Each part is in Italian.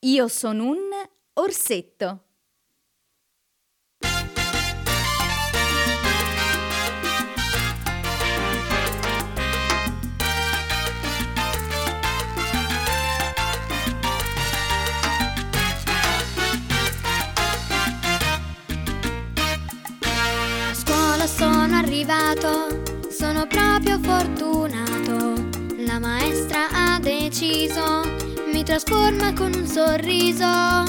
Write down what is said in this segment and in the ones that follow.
Io sono un orsetto. A scuola sono arrivato, sono proprio fortunato. La maestra ha deciso, mi trasforma con un sorriso.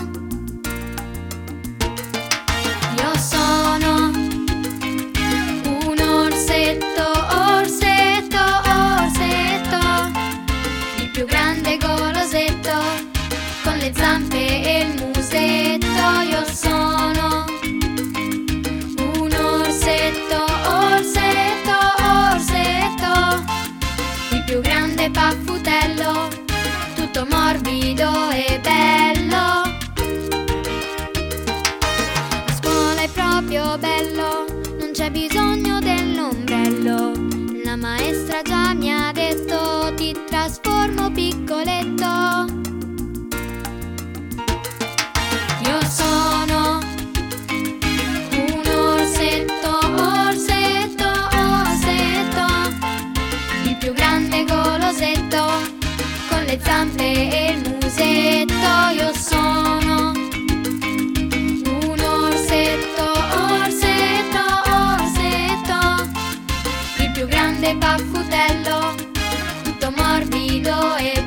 Io sono un orsetto, orsetto, orsetto, il più grande golosetto, con le zampe e il musetto. Io sono un orsetto, orsetto, orsetto, il più grande paffutello, tutto morbido e bello. A scuola è proprio bello, non c'è bisogno dell'ombrello. La maestra già mi ha detto, ti trasformo piccoletto. Io sono un orsetto, orsetto, orsetto, il più grande golosetto, con le zampe e il musetto. Io sono un orsetto, orsetto, orsetto, il più grande paffutello, tutto morbido e